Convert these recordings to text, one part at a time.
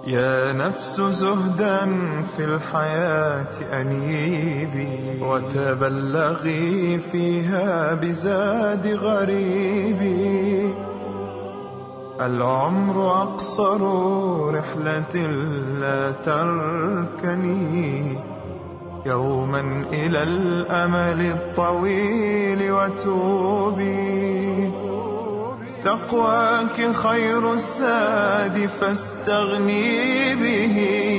يا نفس زهدا في الحياة أنيبي، وتبلغي فيها بزاد غريبي. العمر أقصر رحلة لا تركني يوما إلى الأمل الطويل وتوبي. تقواك خير الزاد فاستغني به،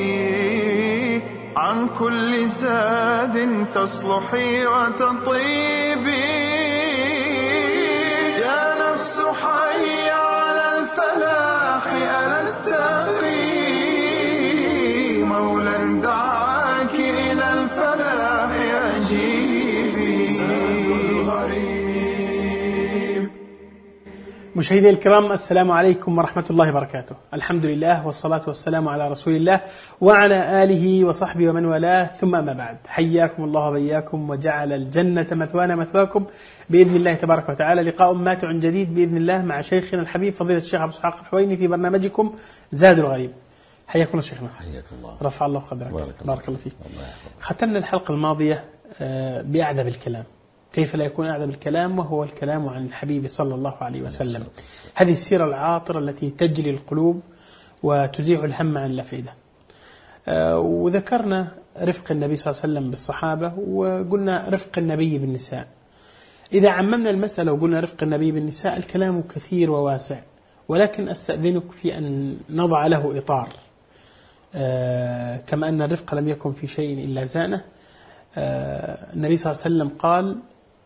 عن كل زاد تصلحي وتطيبي. يا نفس حي على الفلاح، ألا التقي مولا دعاك إلى الفلاح أجيبي. مشاهدي الكرام، السلام عليكم ورحمة الله وبركاته. الحمد لله والصلاة والسلام على رسول الله وعلى آله وصحبه ومن والاه، ثم أما بعد. حياكم الله وبياكم وجعل الجنة مثوانا مثواكم بإذن الله تبارك وتعالى. لقاء ماتع جديد بإذن الله مع شيخنا الحبيب فضيلة الشيخ أبو إسحاق الحويني في برنامجكم زاد الغريب. حياكم الله شيخنا. حياك الله. رفع الله قدرك. بارك الله فيك. الله. ختمنا الحلقة الماضية بأعذب الكلام. كيف لا يكون أعذب الكلام وهو الكلام عن الحبيب صلى الله عليه وسلم. هذه السيرة العاطرة التي تجلي القلوب وتزيح الهم عن الأفئدة. وذكرنا رفق النبي صلى الله عليه وسلم بالصحابة، وقلنا رفق النبي بالنساء. إذا عممنا المسألة وقلنا رفق النبي بالنساء، الكلام كثير وواسع، ولكن أستأذنك في أن نضع له إطار. كما أن الرفق لم يكن في شيء إلا زانه. النبي صلى الله عليه وسلم قال: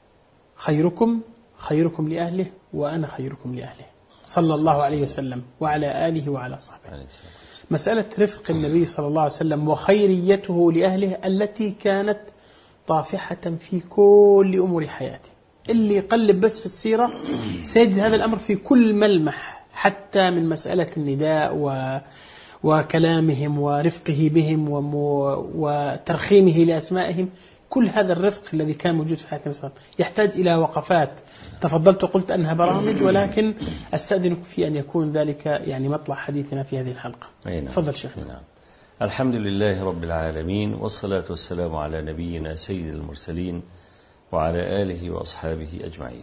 خيركم لأهله وأنا خيركم لأهله، صلى الله عليه وسلم وعلى آله وعلى صحبه. مسألة رفق النبي صلى الله عليه وسلم وخيريته لأهله التي كانت طافحة في كل أمور حياته. اللي يقلب بس في السيرة سيجد هذا الأمر في كل ملمح، حتى من مسألة النداء وكلامهم ورفقه بهم وترخيمه لأسمائهم. كل هذا الرفق الذي كان موجود في حياة النبي صلى الله عليه وسلم يحتاج إلى وقفات. تفضلت وقلت أنها برامج، ولكن أستأذنك في أن يكون ذلك يعني مطلع حديثنا في هذه الحلقة. تفضل شيخنا. نعم. الحمد لله رب العالمين، والصلاة والسلام على نبينا سيد المرسلين وعلى آله وأصحابه أجمعين.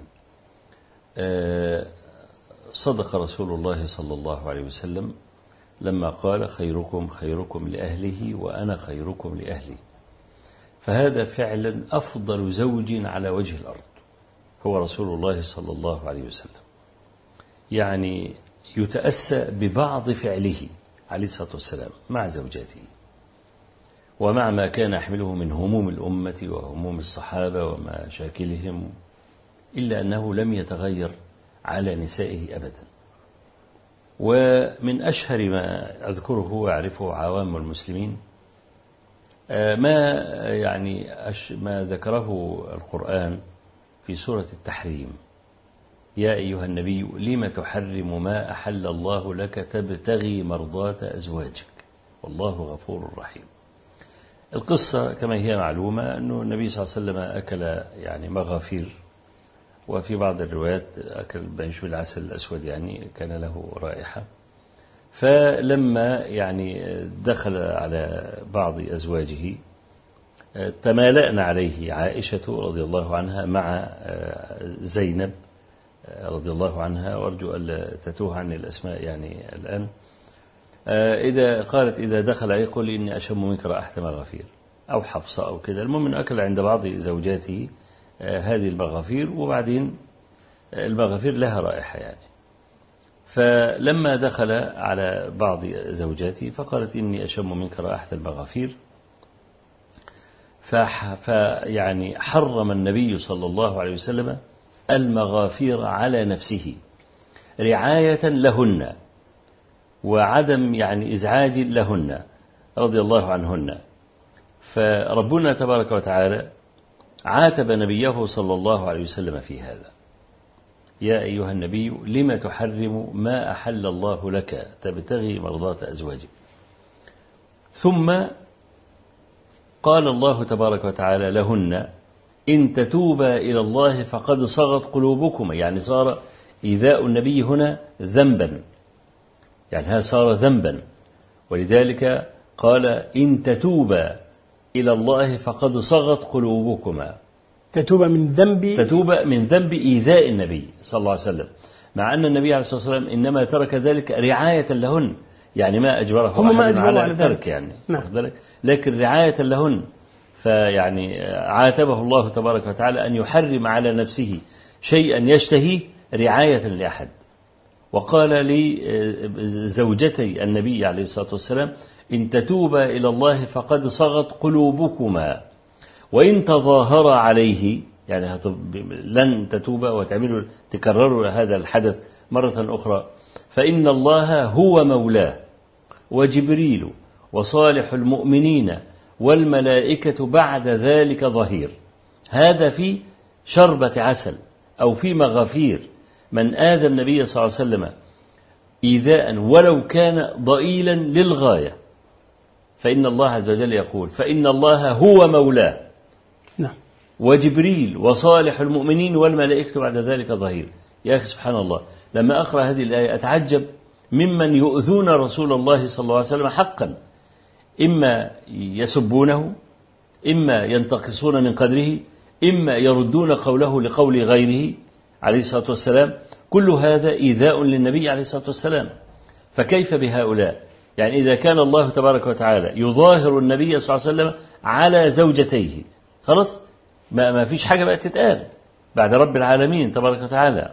صدق رسول الله صلى الله عليه وسلم لما قال: خيركم لأهله وأنا خيركم لأهلي. فهذا فعلا أفضل زوج على وجه الأرض هو رسول الله صلى الله عليه وسلم. يعني يتأسى ببعض فعله عليه الصلاة والسلام مع زوجاته، ومع ما كان يحمله من هموم الأمة وهموم الصحابة ومشاكلهم، إلا أنه لم يتغير على نسائه أبدا. ومن أشهر ما أذكره ويعرفه عوام المسلمين ما ذكره القرآن في سورة التحريم: يا أيها النبي لم تحرم ما أحل الله لك تبتغي مرضات أزواجك والله غفور رحيم. القصة كما هي معلومة أنه النبي صلى الله عليه وسلم أكل مغافير، وفي بعض الروايات أكل بنشوي العسل الأسود، كان له رائحة. فلما دخل على بعض أزواجه تمالأنا عليه عائشة رضي الله عنها مع زينب رضي الله عنها، وأرجو ألا تتوه عني الأسماء الآن. إذا قالت إذا دخل يقول: إني أشم منك رائحة مغافير، أو حفصة أو كذا. المهم أنه أكل عند بعض زوجاته هذه المغافير، وبعدين المغافير لها رائحة فلما دخل على بعض زوجاته فقالت: إني أشم منك رائحة المغافير. حرم النبي صلى الله عليه وسلم المغافير على نفسه رعاية لهن وعدم إزعاج لهن رضي الله عنهن. فربنا تبارك وتعالى عاتب نبيه صلى الله عليه وسلم في هذا: يا أيها النبي لم تحرم ما أحل الله لك تبتغي مرضات أزواجك. ثم قال الله تبارك وتعالى لهن: إن تتوبا إلى الله فقد صغت قلوبكما. صار إيذاء النبي هنا ذنبا، هذا صار ذنبا. ولذلك قال إن تتوبا إلى الله فقد صغت قلوبكما. تتوب من ذنب إيذاء النبي صلى الله عليه وسلم، مع أن النبي عليه الصلاة والسلام إنما ترك ذلك رعاية لهن، يعني ما أجبره أحد على الترك يعني، نعم. لكن رعاية لهن. فيعني عاتبه الله تبارك وتعالى أن يحرم على نفسه شيئا يشتهيه رعاية لأحد. وقال لزوجتي النبي عليه الصلاة والسلام إن تتوبا إلى الله فقد صغت قلوبكما وإن تظاهر عليه، يعني لن تتوبا وتعملوا تكرروا هذا الحدث مرة أخرى، فإن الله هو مولاه وجبريل وصالح المؤمنين والملائكة بعد ذلك ظهير. هذا في شربة عسل أو في مغافير. من آذى النبي صلى الله عليه وسلم إيذاء ولو كان ضئيلا للغاية فإن الله عز وجل يقول فإن الله هو مولاه نعم. وجبريل وصالح المؤمنين والملائكة بعد ذلك ظهير. يا أخي سبحان الله، لما أقرأ هذه الآية أتعجب ممن يؤذون رسول الله صلى الله عليه وسلم حقا، إما يسبونه، إما ينتقصون من قدره، إما يردون قوله لقول غيره عليه الصلاة والسلام. كل هذا إيذاء للنبي عليه الصلاة والسلام. فكيف بهؤلاء؟ يعني إذا كان الله تبارك وتعالى يظاهر النبي صلى الله عليه وسلم على زوجتيه، خلاص ما فيش حاجة بقى تتقال بعد رب العالمين تبارك وتعالى.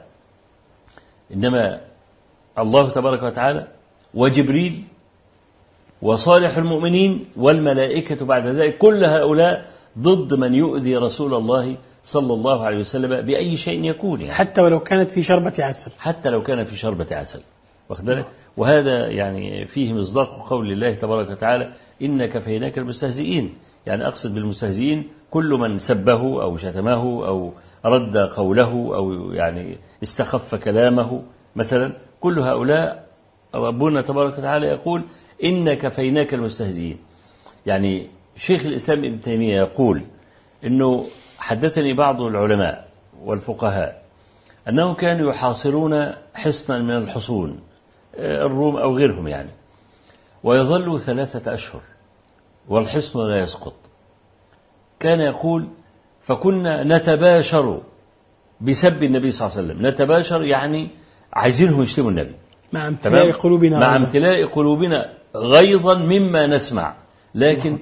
إنما الله تبارك وتعالى وجبريل وصالح المؤمنين والملائكة بعد ذلك، كل هؤلاء ضد من يؤذي رسول الله صلى الله عليه وسلم بأي شيء يكون، يعني حتى ولو كانت في شربة عسل، حتى لو كان في شربة عسل، واخد بالك؟ وهذا يعني فيه مصداق قول الله تبارك وتعالى إن كفيناك المستهزئين. يعني أقصد بالمستهزئين كل من سبه أو شتمه أو رد قوله أو يعني استخف كلامه مثلا، كل هؤلاء ربنا تبارك وتعالى يقول إن كفيناك المستهزئين. يعني شيخ الإسلام ابن تيمية يقول إنه حدثني بعض العلماء والفقهاء أنهم كانوا يحاصرون حصنا من الحصون، الروم أو غيرهم يعني، ويظلوا 3 أشهر والحصن لا يسقط. كان يقول فكنا نتباشر بسب النبي صلى الله عليه وسلم، نتباشر يعني عايزينهم يشتموا النبي مع امتلاء قلوبنا غيظا مما نسمع. لكن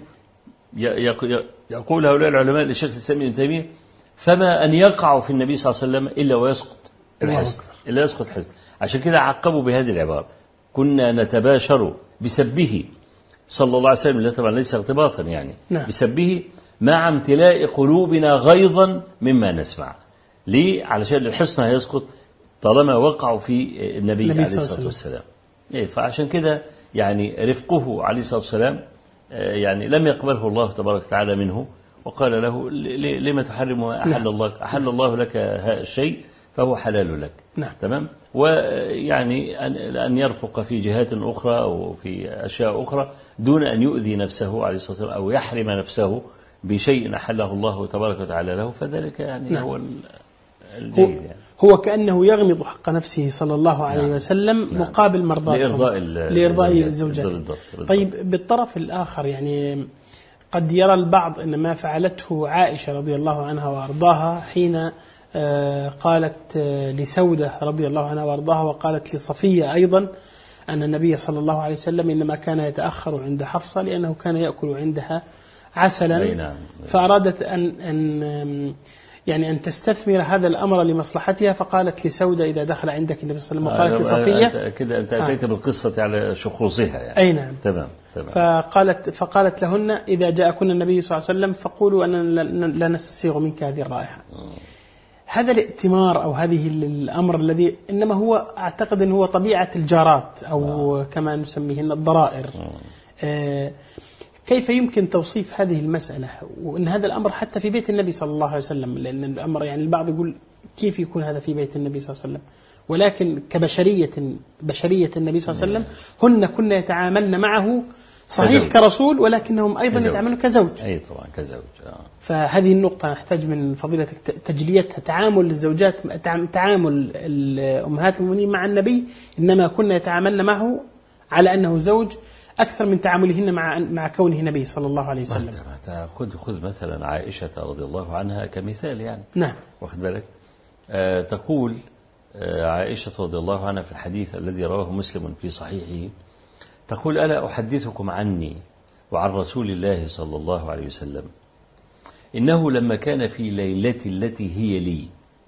يقول هؤلاء العلماء للشيخ الإسلام ابن تيمية فما أن يقعوا في النبي صلى الله عليه وسلم إلا ويسقط الحصن، إلا يسقط الحصن. عشان كده عقبوا بهذه العبارة كنا نتباشر بسبه صلى الله عليه وسلم، اللي طبعا ليس ارتباطا يعني نعم. بسبه مع امتلاء قلوبنا غيظا مما نسمع. ليه؟ علشان الحصن هيسقط طالما وقعوا في النبي عليه الصلاة والسلام. فعشان كده يعني رفقه عليه الصلاة والسلام يعني لم يقبله الله تبارك وتعالى منه، وقال له لما تحرم أحل الله لك هذا الشيء فهو حلال لك. نعم. تمام. ويعني أن يرفق في جهات أخرى أو في أشياء أخرى دون أن يؤذي نفسه عليه الصلاة والسلام أو يحرم نفسه بشيء أحله الله تبارك وتعالى له، فذلك يعني نعم. هو الجيد يعني. هو كأنه يغمض حق نفسه صلى الله عليه نعم. وسلم نعم. مقابل مرضاته لإرضاء الزوجات. طيب بالطرف الآخر يعني قد يرى البعض أن ما فعلته عائشة رضي الله عنها وأرضاها حين قالت لسودة رضي الله عنها وأرضاها وقالت لصفية أيضا أن النبي صلى الله عليه وسلم إنما كان يتأخر عند حفصة لأنه كان يأكل عندها عسلا. نعم. فأرادت أن تستثمر هذا الأمر لمصلحتها، فقالت لسودة إذا دخل عندك النبي صلى الله عليه وسلم، وقالت لصفية كده أنت أتيت بالقصة على شخوصها يعني. أي نعم. تمام. فقالت لهن إذا جاءكن النبي صلى الله عليه وسلم فقولوا أننا لا نستسيغ منك هذه الرائحة. هذا الائتمار أو هذه الأمر الذي إنما هو أعتقد أنه هو طبيعة الجارات أو كما نسميهن الضرائر. كيف يمكن توصيف هذه المسألة وأن هذا الأمر حتى في بيت النبي صلى الله عليه وسلم؟ لأن الأمر يعني البعض يقول كيف يكون هذا في بيت النبي صلى الله عليه وسلم، ولكن بشرية النبي صلى الله عليه وسلم هن كنا يتعاملن معه صحيح كرسول ولكنهم أيضا يتعاملون كزوج. أي طبعا كزوج. فهذه النقطة نحتاج من فضيلتك تجليتها. تعامل الزوجات، تعامل أمهات المؤمنين مع النبي إنما كنا يتعاملن معه على أنه زوج أكثر من تعاملهن مع كونه نبي صلى الله عليه وسلم. خذ مثلا عائشة رضي الله عنها كمثال يعني. نعم. واخد بالك. تقول عائشة رضي الله عنها في الحديث الذي رواه مسلم في صحيحه، تقول: ألا أحدثكم عني وعن رسول الله صلى الله عليه وسلم إنه لما كان في ليلة التي هي لي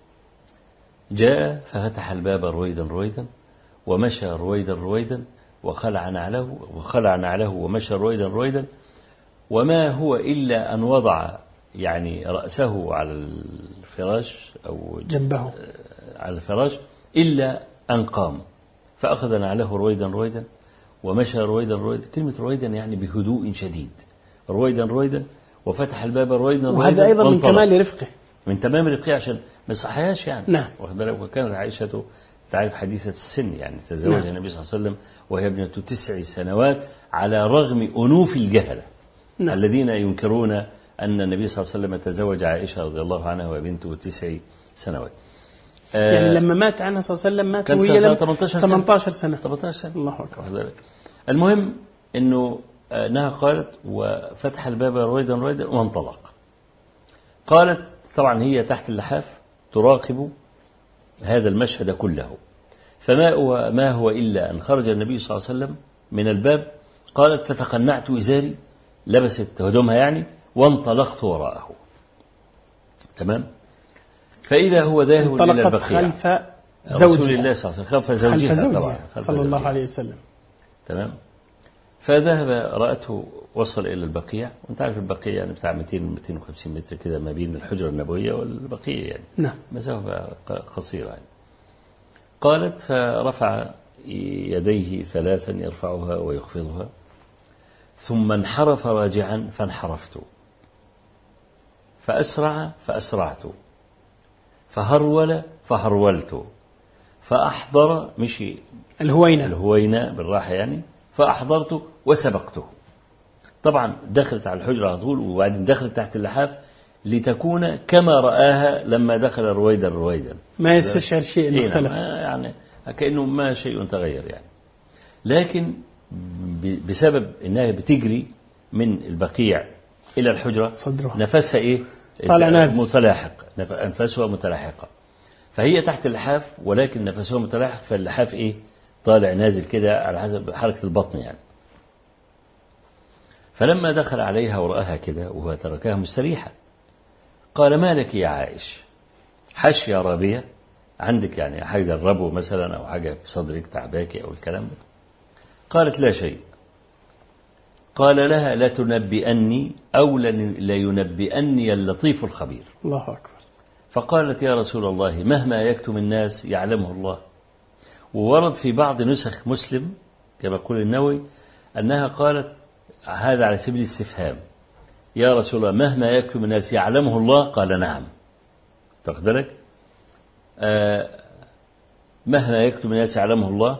جاء ففتح الباب رويدا رويدا ومشى رويدا رويدا وخلع نعله ومشى رويدا رويدا، وما هو إلا أن وضع يعني رأسه على الفراش أو جنبه على الفراش إلا أن قام فأخذ نعله رويدا رويدا ومشى رويدا رويدا. كلمة رويدا يعني بهدوء شديد، رويدا رويدا، وفتح الباب رويدا رويدا. وهذا أيضا من كمال رفقه، من تمام رفقه، عشان ما يصحيهاش يعني. نعم. وكانت عائشة تعرف حديثة السن، يعني تزوج نعم. النبي صلى الله عليه وسلم وهي ابنة 9 سنوات على رغم أنوف الجهلة. نعم. الذين ينكرون أن النبي صلى الله عليه وسلم تزوج عائشة رضي الله عنها وبنته 9 سنوات. يعني لما مات عنها صلى الله عليه وسلم مات وهي لم 18 سنة. الله أكبر. المهم أنها قالت: وفتح الباب رويدا رويدا وانطلق. قالت طبعا هي تحت اللحاف تراقب هذا المشهد كله، ما هو إلا أن خرج النبي صلى الله عليه وسلم من الباب. قالت: فتقنعت إزاري، لبست هدومها يعني، وانطلقت وراءه. تمام. فإذا هو ذاهب إلى البقيع خلف رسول الله صلى الله عليه وسلم، خلف زوجها طبعا صلى الله عليه وسلم. تمام. فذهب، رأته وصل إلى البقيع، وانت عارف البقيع يعني بتاع 200-250 متر كده ما بين الحجرة النبوية والبقيع يعني. نعم. مسافة قصيرة يعني. قالت: فرفع يديه 3 يرفعها ويخفضها، ثم انحرف راجعا فانحرفت، فأسرع فأسرعت، فهرول فهرولت، فأحضر مشي الهوينة بالراحة يعني، فأحضرته وسبقته. طبعا دخلت على الحجرة على طول، وبعدين دخلت تحت اللحاف لتكون كما رآها لما دخل رويدا ما يستشعر شيء مختلف يعني كأنه ما شيء تغير يعني. لكن بسبب أنها بتجري من البقيع إلى الحجرة صدرها نفسها إيه؟ متلاحق، أنفسها متلاحقة، فهي تحت اللحاف ولكن نفسها متلاحق، فاللحاف إيه؟ طالع نازل كده على حسب حركة البطن يعني. فلما دخل عليها ورآها كده وهو تركها مستريحة، قال: ما لك يا عائش؟ حش يا رابية، عندك يعني حاجة الربو مثلا أو حاجة في صدرك تعباكي أو الكلام ده؟ قالت: لا شيء. قال لها: لا تنبئني أو لا ينبئني اللطيف الخبير. الله أكبر. فقالت: يا رسول الله مهما يكتم الناس يعلمه الله. وورد في بعض نسخ مسلم كما يقول النووي أنها قالت هذا على سبيل الاستفهام: يا رسول الله مهما يكتم الناس يعلمه الله؟ قال: نعم. تاخد بالك؟ مهما يكتم الناس يعلمه الله.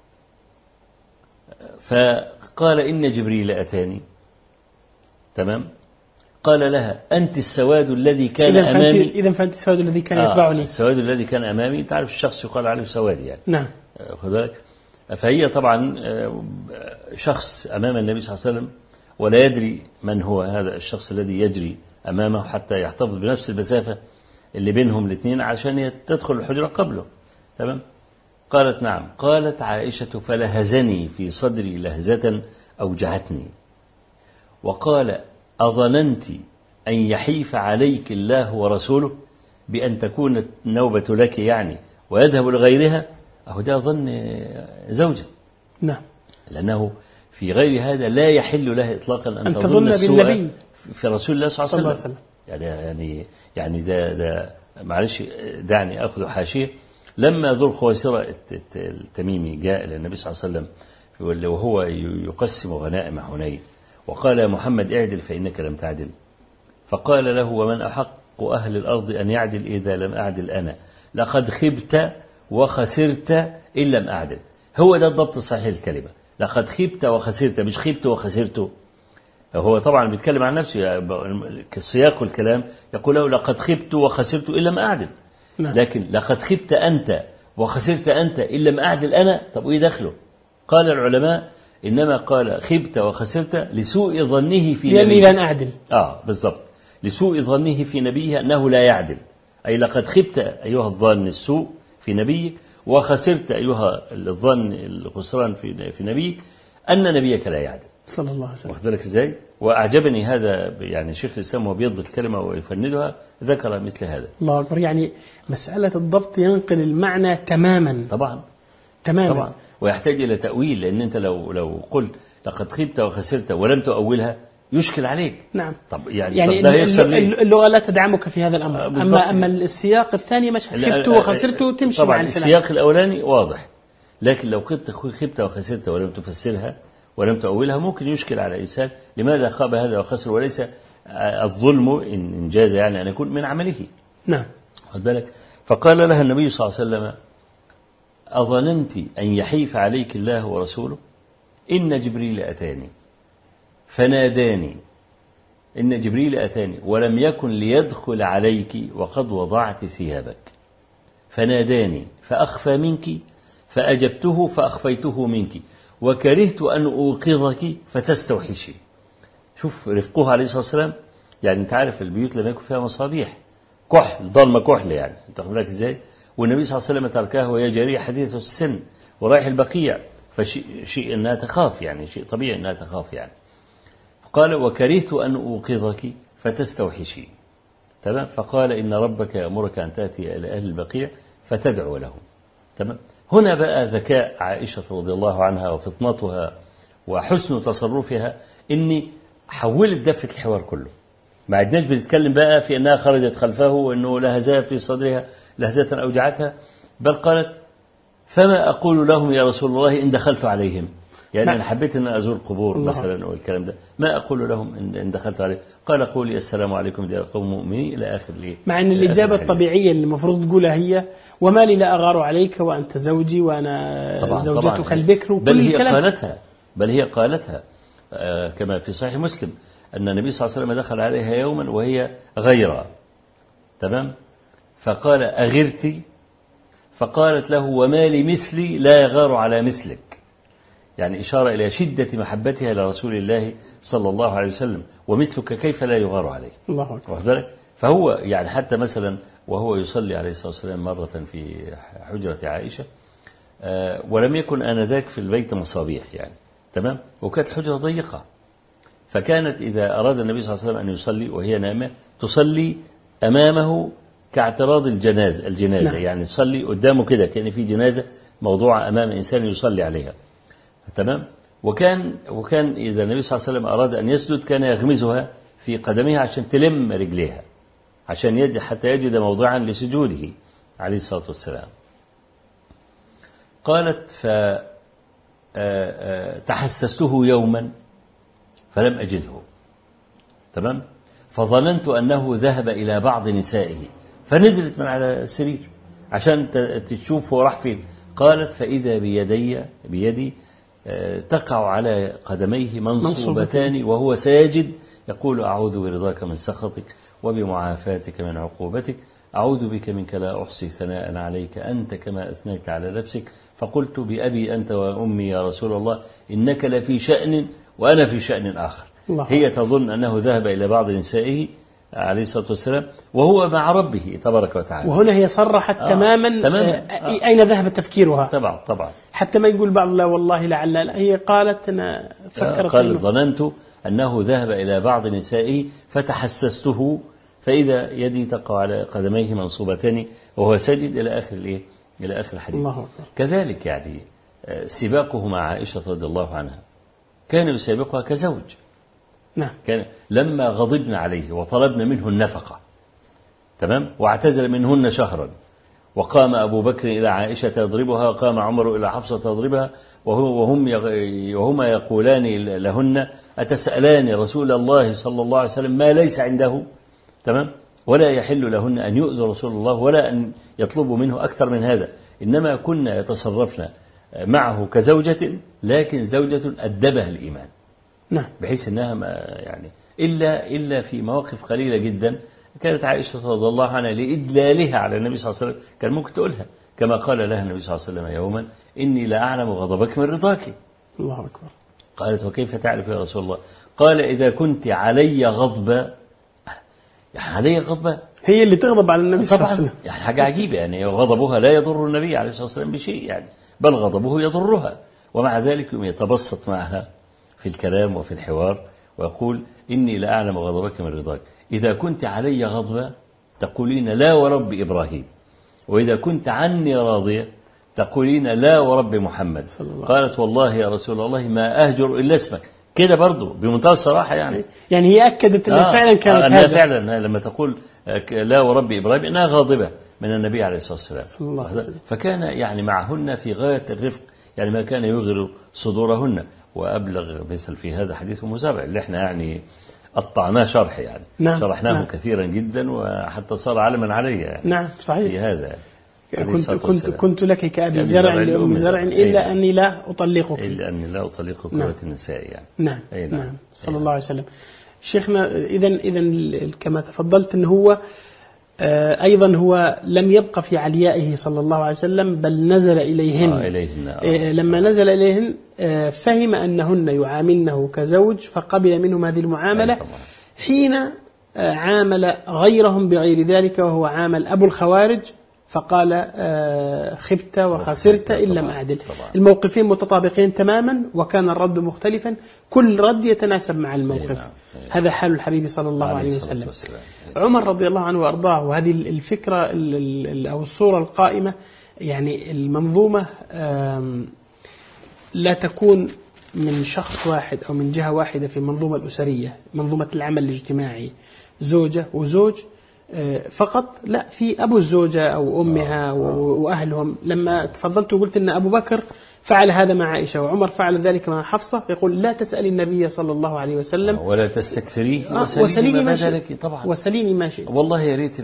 فقال: إن جبريل أتاني. تمام. قال لها: أنت السواد الذي كان أمامي. إذا فأنت السواد الذي كان يتبعني. السواد الذي كان أمامي، تعرف الشخص يقال عليه سواد يعني. نعم. خد بالك. فهي طبعا شخص أمام النبي صلى الله عليه وسلم ولا يدري من هو هذا الشخص الذي يجري أمامه حتى يحتفظ بنفس المسافة اللي بينهم الاثنين عشان تدخل الحجرة قبله. تمام. قالت: نعم. قالت عائشة: فلهزني في صدري لهزة أوجعتني، وقال: أظننت أن يحيف عليك الله ورسوله بأن تكون النوبة لك يعني ويذهب لغيرها؟ أهو ده ظن زوجة. نعم. لأنه في غير هذا لا يحل له إطلاقا أن تظن السوء في رسول الله صلى الله عليه وسلم. يعني ده معلش دعني أخذ حاشية. لما ذو الخويصرة التميمي جاء إلى النبي صلى الله عليه وسلم وهو يقسم غنائم حنين وقال: يا محمد اعدل فإنك لم تعدل. فقال له: ومن أحق أهل الأرض أن يعدل إذا لم أعدل أنا؟ لقد خبت وخسرت إن لم أعدل. هو ده الضبط الصحيح الكلمة، لقد خبت وخسرت، مش خبت وخسرت. هو طبعا بيتكلم عن نفسه كسياق الكلام، يقول له: لقد خبت وخسرت إن لم أعدل. لكن لقد خبت أنت وخسرت أنت إن لم أعدل أنا، طب وإيه دخله؟ قال العلماء: إنما قال خبت وخسرت لسوء ظنه في لأني نبيه. لن أعدل. بالضبط، لسوء ظنه في نبيه أنه لا يعدل، أي لقد خبت أيها الظن السوء في نبيك، وخسرت أيها الظن الخسران في نبيك أن نبيك لا يعدل صلى الله عليه وسلم. واخد بالك إزاي؟ وأعجبني هذا، يعني شيخ الإسلام وهو بيضبط الكلمة ويفندها ذكر مثل هذا. الله أكبر. يعني مسألة الضبط ينقل المعنى تماما. طبعا تماما. طبعا، ويحتاج إلى تأويل، لأن أنت لو قلت لقد خبت وخسرت ولم تؤولها يشكل عليك. نعم. طب يعني ده يحصل ليه؟ اللغة لا تدعمك في هذا الأمر. أما السياق الثاني مش خبت وخسرت تمشي طبعا مع الكلام. السياق الأولاني واضح، لكن لو قلت خبت وخسرت ولم تفسرها ولم تؤولها ممكن يشكل على الإنسان لماذا خاب هذا وخسر، وليس الظلم إن جاز يعني أن يكون من عمله. نعم. خد بالك. فقال لها النبي صلى الله عليه وسلم أظننت أن يحيف عليك الله ورسوله؟ إن جبريل أتاني فناداني، إن جبريل أتاني ولم يكن ليدخل عليك وقد وضعت ثيابك، فناداني فأخفى منك فأجبته فأخفيته منك، وكرهت أن أوقظك فتستوحشي. شوف رفقه عليه الصلاة والسلام، يعني أنت عارف البيوت لما يكون فيها مصابيح كحل ضلمة كحل، يعني أنت خد بالك إزاي؟ والنبي صلى الله عليه وسلم تركها وهي جارية حديثة السن ورايح البقيع، فشيء أنها تخاف، يعني شيء طبيعي أنها تخاف يعني. قال وكرهت أن أوقظك فتستوحشي. تمام. فقال إن ربك يأمرك أن تأتي إلى أهل البقيع فتدعو لهم. تمام. هنا بقى ذكاء عائشة رضي الله عنها وفطنتها وحسن تصرفها، إني حولت دفة الحوار كله. ما عدناش بنتكلم بقى في أنها خرجت خلفه وأنه لهزاء في صدرها لهزة أوجعتها، بل قالت فما أقول لهم يا رسول الله إن دخلت عليهم، يعني أنا حبيت أن أزور قبور مثلا والكلام ده، ما أقول لهم إن دخلت عليهم؟ قال قولي السلام عليكم ديار قوم مؤمنين إلى آخر ليه. مع أن الإجابة الطبيعية اللي المفروض تقولها هي وما لي لا أغار عليك وأنت زوجي وأنا طبعا زوجتك طبعا. البكر وكل بل هي الكلام. قالتها، بل هي قالتها كما في صحيح مسلم أن النبي صلى الله عليه وسلم دخل عليها يوما وهي غيرة. تمام. فقال أغرتي؟ فقالت له وما لي مثلي لا يغار على مثلك، يعني إشارة إلى شدة محبتها لرسول الله صلى الله عليه وسلم، ومثلك كيف لا يغار عليه. الله أكبر. واخد بالك. فهو يعني حتى مثلا وهو يصلي عليه الصلاة والسلام مرة في حجرة عائشة، ولم يكن آنذاك في البيت مصابيح يعني. تمام. وكانت الحجرة ضيقة، فكانت إذا أراد النبي صلى الله عليه وسلم أن يصلي وهي نائمة تصلي أمامه كاعتراض الجنازة نعم. يعني تصلي قدامه كده كأن في جنازة موضوعة أمام إنسان يصلي عليها. تمام. وكان إذا النبي صلى الله عليه وسلم أراد أن يسجد كان يغمزها في قدمها عشان تلم رجليها، عشان حتى يجد موضعا لسجوده عليه الصلاة والسلام. قالت فتحسسته يوما فلم أجده. تمام. فظننت أنه ذهب إلى بعض نسائه، فنزلت من على السرير عشان تشوف هو راح فين. قالت فإذا بيدي تقع على قدميه منصوبتان وهو ساجد يقول أعوذ برضاك من سخطك وبمعافاتك من عقوبتك، أعوذ بك منك لا أحصي ثناء عليك أنت كما أثنيت على نفسك. فقلت بأبي أنت وأمي يا رسول الله إنك لفي شأن وأنا في شأن آخر. هي تظن أنه ذهب إلى بعض نسائه عليه الصلاة والسلام وهو مع ربه تبارك وتعالى. وهنا هي صرحت تماما أين ذهب تفكيرها. طبعا حتى ما يقول بعض لا والله لعل، هي قالت أنا فكرت قالت ظننت أنه ذهب إلى بعض نسائه فتحسسته فإذا يدي تقع على قدميه منصوبتان وهو ساجد إلى آخر الحديث. الله أكبر. كذلك يعني سباقه مع عائشة رضي الله عنها كان يسابقها كزوج. نعم. كان لما غضبنا عليه وطلبنا منه النفقة، تمام، واعتزل منهن شهرا، وقام أبو بكر إلى عائشة يضربها وقام عمر إلى حفصة يضربها وهما يقولان لهن أتسألان رسول الله صلى الله عليه وسلم ما ليس عنده. تمام. ولا يحل لهن أن يؤذوا رسول الله ولا أن يطلبوا منه أكثر من هذا، إنما كنا يتصرفن معه كزوجة، لكن زوجة أدبها الإيمان. نعم. بحيث أنها ما يعني إلا في مواقف قليلة جدا كانت عائشة رضي الله عنها لإدلالها على النبي صلى الله عليه وسلم كان ممكن تقولها، كما قال لها النبي صلى الله عليه وسلم يوما إني لا أعلم غضبك من رضاك. الله أكبر. قالت وكيف تعرف يا رسول الله؟ قال إذا كنت علي غضبة. يعني علي غضبة هي اللي تغضب على النبي صلى الله عليه طبعا، وسلم. يعني حاجة عجيبة، يعني غضبها لا يضر النبي عليه الصلاة والسلام بشيء يعني، بل غضبه يضرها، ومع ذلك يتبسط معها في الكلام وفي الحوار ويقول إني لأعلم غضبك من رضاك. إذا كنت علي غضبة تقولين لا ورب إبراهيم، وإذا كنت عني راضية تقولين لا ورب محمد. قالت والله يا رسول الله ما أهجر إلا اسمك. كده برضو بمنتهى الصراحة يعني هي أكدت أنها فعلا كانت أنها فعلا لما تقول لا ورب إبراهيم إنها غاضبة من النبي عليه الصلاة والسلام. فكان يعني معهن في غاية الرفق، يعني ما كان يغر صدورهن. وأبلغ مثل في هذا حديث أم زرع اللي احنا يعني قطعناه شرح يعني. نعم. شرحناه نعم. كثيرا جدا وحتى صار علما علي يعني. نعم صحيح. في هذا كنت لك كأبي زرع لأم زرع إلا أني لا أطلقك. إلا أني لا أطلقك كرة النساء يعني. نعم. نعم. صلى الله عليه وسلم. شيخنا إذن كما تفضلت أنه هو أيضا هو لم يبقى في عليائه صلى الله عليه وسلم بل نزل إليهن. لما نزل إليهن فهم أنهن يعاملنه كزوج فقبل منهم هذه المعاملة. حين عامل غيرهم بغير ذلك وهو عامل أبو الخوارج فقال خبت وخسرت إن لم أعدل. الموقفين متطابقين تماما وكان الرد مختلفا، كل رد يتناسب مع الموقف. هذا حال الحبيب صلى الله عليه وسلم. عمر رضي الله عنه وأرضاه، وهذه الفكرة أو الصورة القائمة، يعني المنظومة لا تكون من شخص واحد أو من جهة واحدة في المنظومة الأسرية، منظومة العمل الاجتماعي، زوجة وزوج فقط، لا، في أبو الزوجة أو أمها وأهلهم. لما تفضلت وقلت أن أبو بكر فعل هذا مع عائشة وعمر فعل ذلك مع حفصة، يقول لا تسأل النبي صلى الله عليه وسلم ولا تستكثريه وسليني ما شئت. طبعا وسليني ما شئت. والله يا ريت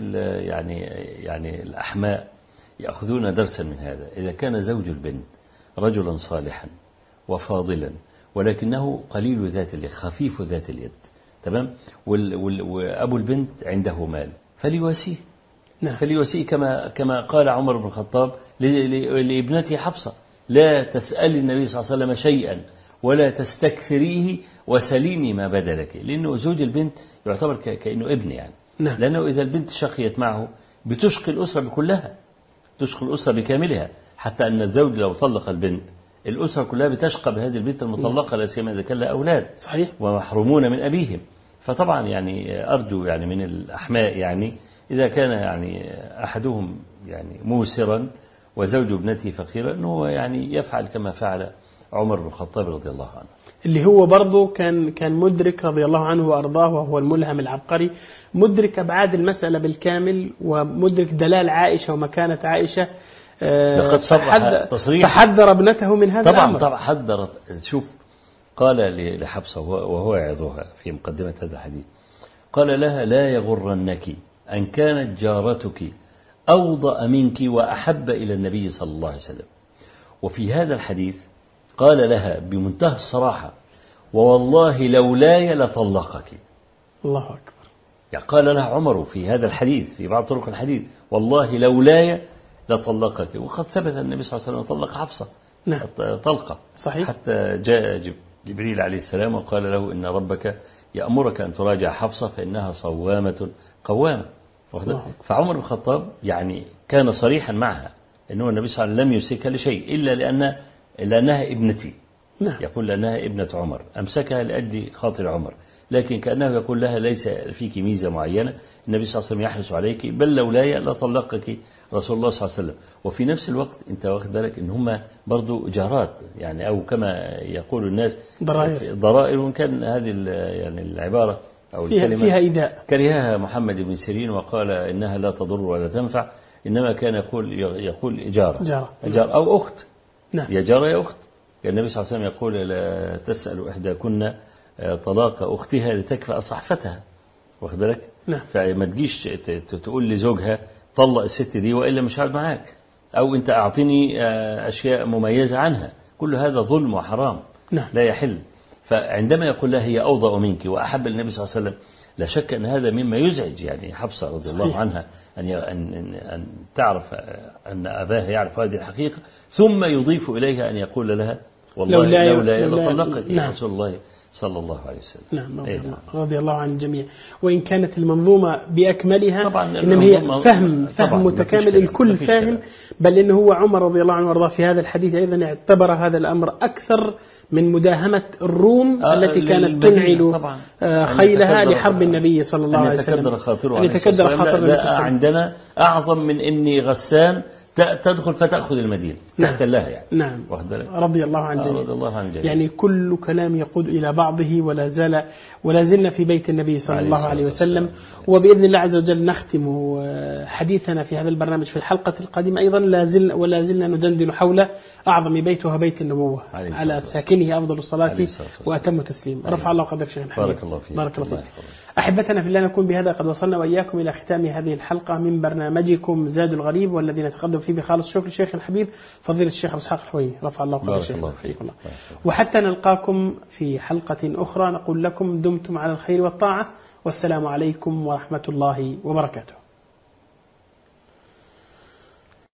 يعني الأحماء يأخذون درسا من هذا. إذا كان زوج البنت رجلا صالحا وفاضلا ولكنه قليل ذات اليد، خفيف ذات اليد، تمام، وأبو البنت عنده مال فليواسيه. نعم. فليواسيه كما قال عمر بن الخطاب لابنته حفصة لا تسأل النبي صلى الله عليه وسلم شيئا ولا تستكثريه وسليني ما بدا لك، لأنه زوج البنت يعتبر كأنه ابن يعني. نعم. لأنه إذا البنت شقيت معه بتشقي الأسرة بكلها، تشقي الأسرة بكاملها، حتى أن الزوج لو طلق البنت الأسرة كلها بتشقى بهذه البنت المطلقة، لا سيما إذا كان لها أولاد صحيح ومحرومون من أبيهم. فطبعا يعني أرجو يعني من الأحماء يعني إذا كان يعني أحدهم يعني موسرا وزوج ابنته فقيرا أنه يعني يفعل كما فعل عمر بن الخطاب رضي الله عنه، اللي هو برضه كان مدرك رضي الله عنه وأرضاه، وهو الملهم العبقري، مدرك أبعاد المسألة بالكامل ومدرك دلال عائشة ومكانة عائشة. لقد صرح تصريح فحذر ابنته من هذا الأمر. طبعا حذر. شوف قال لحفصة وهو يعظها في مقدمة هذا الحديث، قال لها لا يغرنك أن كانت جارتك أوضأ منك وأحب إلى النبي صلى الله عليه وسلم. وفي هذا الحديث قال لها بمنتهى الصراحة ووالله لولاي لطلقك. الله أكبر. يعني قال لها عمر في هذا الحديث في بعض طرق الحديث والله لولاي لطلقك، وقد ثبت النبي صلى الله عليه وسلم طلق حفصة. نعم. طلقة صحيح. حتى جاء جبريل عليه السلام وقال له إن ربك يأمرك أن تراجع حفصة فإنها صوامة قوامة. فعمر بن الخطاب يعني كان صريحا معها أنه النبي صلى الله عليه وسلم لم يمسكها لشيء إلا لأنها ابنتي. نعم. يقول لأنها ابنة عمر، أمسكها لأجل خاطر عمر، لكن كأنه يقول لها ليس فيك ميزة معينة النبي صلى الله عليه وسلم يحرص عليك، بل لولاي لطلقك رسول الله صلى الله عليه وسلم. وفي نفس الوقت أنت واخد بالك إن هم برضو جارات يعني، أو كما يقول الناس ضرائر، وإن كان هذه يعني العبارة أو الكلمة فيها إيذاء كرهها محمد بن سيرين وقال إنها لا تضر ولا تنفع، إنما كان يقول جارة أو أخت. نعم. يا جارة يا أخت. النبي صلى الله عليه وسلم يقول لا تسأل إحداكن طلاق أختها لتكفأ صحفتها، واخد بالك. نعم. فما تجيش تقول لزوجها طلق الست دي وإلا مش هقعد معاك، أو أنت أعطني أشياء مميزة عنها، كل هذا ظلم وحرام. نعم. لا يحل. فعندما يقول لها هي أوضأ منك وأحب النبي صلى الله عليه وسلم، لا شك أن هذا مما يزعج يعني حفصة رضي الله عنها أن تعرف أن أباها يعرف هذه الحقيقة، ثم يضيف إليها أن يقول لها والله لولا لطلقك نعم. رسول الله صلى الله عليه وسلم. نعم رضي, نعم. رضي الله عن الجميع. وإن كانت المنظومة بأكملها طبعا إنما هي فهم متكامل، الكل فاهم، بل إنه هو عمر رضي الله عنه وارضاه في هذا الحديث أيضا اعتبر هذا الأمر أكثر من مداهمة الروم التي كانت تنعل خيلها لحرب النبي صلى الله عليه وسلم. أن يتكدر خاطر عندنا أعظم من إني غسان تدخل فتأخذ المدينة تحت الله يعني. نعم رضي الله عن جميع. يعني كل كلام يقود إلى بعضه، ولا زلنا في بيت النبي صلى الله عليه وسلم. وبإذن الله عز وجل نختم حديثنا في هذا البرنامج في الحلقة القادمة أيضا ولا زلنا ندندن حول أعظم بيت وهو بيت النبوة على ساكنه أفضل الصلاة وأتم التسليم. رفع الله قدرك شيخنا. بارك الله فيك. بارك الله فيك. أحبتنا في الله، نكون بهذا قد وصلنا وإياكم إلى ختام هذه الحلقة من برنامجكم زاد الغريب، والذي نتقدم فيه بخالص شكر الشيخ الحبيب فضيلة الشيخ أبو إسحاق الحويني. رفع الله قدرك شيخنا. وحتى نلقاكم في حلقة أخرى نقول لكم دمتم على الخير والطاعة، والسلام عليكم ورحمة الله وبركاته.